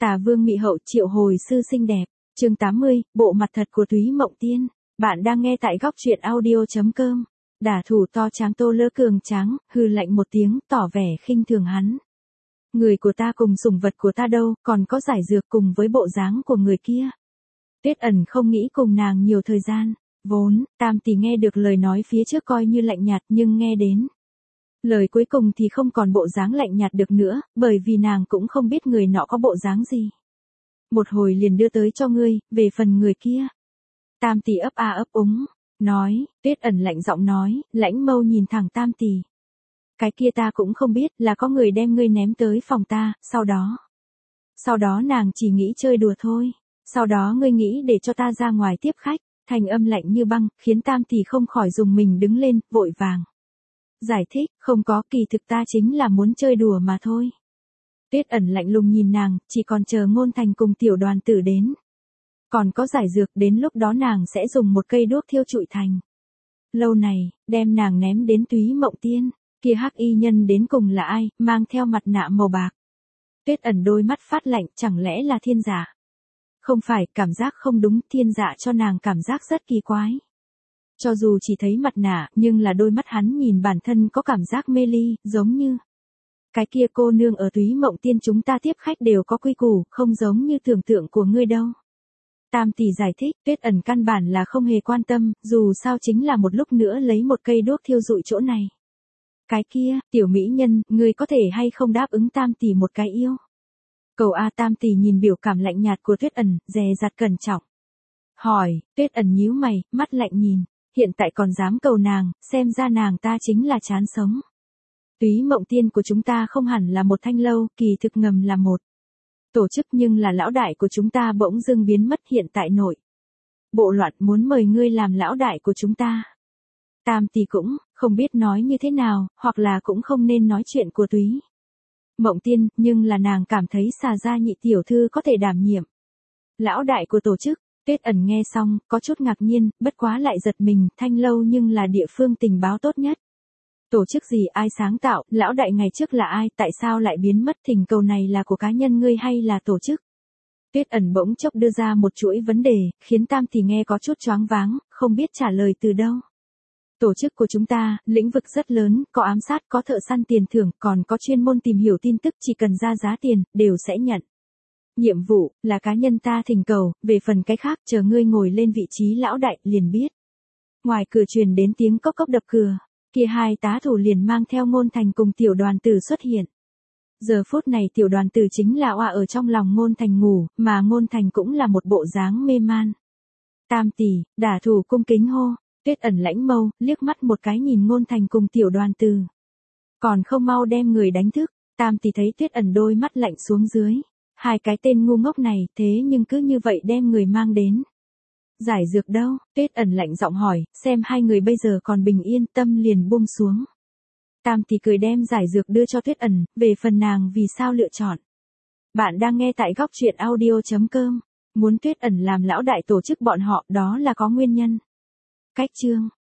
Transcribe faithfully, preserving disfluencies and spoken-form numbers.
Tà vương mị hậu triệu hồi sư xinh đẹp. Chương tám mươi, bộ mặt thật của Túy Mộng Tiên. Bạn đang nghe tại góc truyện audio chấm com. Đả thủ to tráng Tô Lỡ cường tráng, hừ lạnh một tiếng, tỏ vẻ khinh thường hắn. Người của ta cùng sủng vật của ta đâu, còn có giải dược cùng với bộ dáng của người kia. Tuyết Ẩn không nghĩ cùng nàng nhiều thời gian. Vốn, Tam tỷ nghe được lời nói phía trước coi như lạnh nhạt, nhưng nghe đến lời cuối cùng thì không còn bộ dáng lạnh nhạt được nữa, bởi vì nàng cũng không biết người nọ có bộ dáng gì. Một hồi liền đưa tới cho ngươi, về phần người kia. Tam tỷ ấp a ấp úng, nói, Tuyết Ẩn lạnh giọng nói, lãnh mâu nhìn thẳng Tam tỷ. Cái kia ta cũng không biết, là có người đem ngươi ném tới phòng ta, sau đó. Sau đó nàng chỉ nghĩ chơi đùa thôi, sau đó ngươi nghĩ để cho ta ra ngoài tiếp khách, thành âm lạnh như băng, khiến Tam tỷ không khỏi dùng mình đứng lên, vội vàng. Giải thích, không có, kỳ thực ta chính là muốn chơi đùa mà thôi. Tuyết Ẩn lạnh lùng nhìn nàng, chỉ còn chờ Ngôn Thành cùng tiểu đoàn tử đến. Còn có giải dược, đến lúc đó nàng sẽ dùng một cây đuốc thiêu trụi thành. Lâu này, đem nàng ném đến Túy Mộng Tiên, kia hắc y nhân đến cùng là ai, mang theo mặt nạ màu bạc. Tuyết Ẩn đôi mắt phát lạnh, chẳng lẽ là Thiên Dạ? Không phải, cảm giác không đúng, Thiên Dạ cho nàng cảm giác rất kỳ quái. Cho dù chỉ thấy mặt nạ, nhưng là đôi mắt hắn nhìn bản thân có cảm giác mê ly, giống như cái kia cô nương ở Túy Mộng Tiên chúng ta tiếp khách đều có quy củ, không giống như tưởng tượng của ngươi đâu. Tam tỷ giải thích, Tuyết Ẩn căn bản là không hề quan tâm, dù sao chính là một lúc nữa lấy một cây đuốc thiêu rụi chỗ này. Cái kia, tiểu mỹ nhân, ngươi có thể hay không đáp ứng Tam tỷ một cái yêu? Cầu A. Tam tỷ nhìn biểu cảm lạnh nhạt của Tuyết Ẩn, dè dặt cẩn trọng. Hỏi, Tuyết Ẩn nhíu mày, mắt lạnh nhìn, hiện tại còn dám cầu nàng, xem ra nàng ta chính là chán sống. Túy Mộng Tiên của chúng ta không hẳn là một thanh lâu, kỳ thực ngầm là một tổ chức, nhưng là lão đại của chúng ta bỗng dưng biến mất hiện tại nội bộ loạn, muốn mời ngươi làm lão đại của chúng ta. Tam tỷ cũng không biết nói như thế nào, hoặc là cũng không nên nói chuyện của Túy Mộng Tiên, nhưng là nàng cảm thấy xà gia nhị tiểu thư có thể đảm nhiệm lão đại của tổ chức. Tuyết Ẩn nghe xong, có chút ngạc nhiên, bất quá lại giật mình, thanh lâu nhưng là địa phương tình báo tốt nhất. Tổ chức gì, ai sáng tạo, lão đại ngày trước là ai, tại sao lại biến mất, thỉnh cầu này là của cá nhân ngươi hay là tổ chức? Tuyết Ẩn bỗng chốc đưa ra một chuỗi vấn đề, khiến Tam tỷ nghe có chút choáng váng, không biết trả lời từ đâu. Tổ chức của chúng ta, lĩnh vực rất lớn, có ám sát, có thợ săn tiền thưởng, còn có chuyên môn tìm hiểu tin tức, chỉ cần ra giá tiền, đều sẽ nhận. Nhiệm vụ, là cá nhân ta thỉnh cầu, về phần cái khác, chờ ngươi ngồi lên vị trí lão đại, liền biết. Ngoài cửa truyền đến tiếng cốc cốc đập cửa, kia hai tá thủ liền mang theo Ngôn Thành cùng tiểu đoàn tử xuất hiện. Giờ phút này tiểu đoàn tử chính là oa ở trong lòng Ngôn Thành ngủ, mà Ngôn Thành cũng là một bộ dáng mê man. Tam tỷ, đả thủ cung kính hô, Tuyết Ẩn lãnh mâu, liếc mắt một cái nhìn Ngôn Thành cùng tiểu đoàn tử. Còn không mau đem người đánh thức. Tam tỷ thấy Tuyết Ẩn đôi mắt lạnh xuống dưới. Hai cái tên ngu ngốc này, thế nhưng cứ như vậy đem người mang đến. Giải dược đâu? Tuyết Ẩn lạnh giọng hỏi, xem hai người bây giờ còn bình yên, tâm liền buông xuống. Tam tỷ cười đem giải dược đưa cho Tuyết Ẩn, về phần nàng vì sao lựa chọn. Bạn đang nghe tại góc truyện audio chấm com. Muốn Tuyết Ẩn làm lão đại tổ chức bọn họ, đó là có nguyên nhân. Cách chương.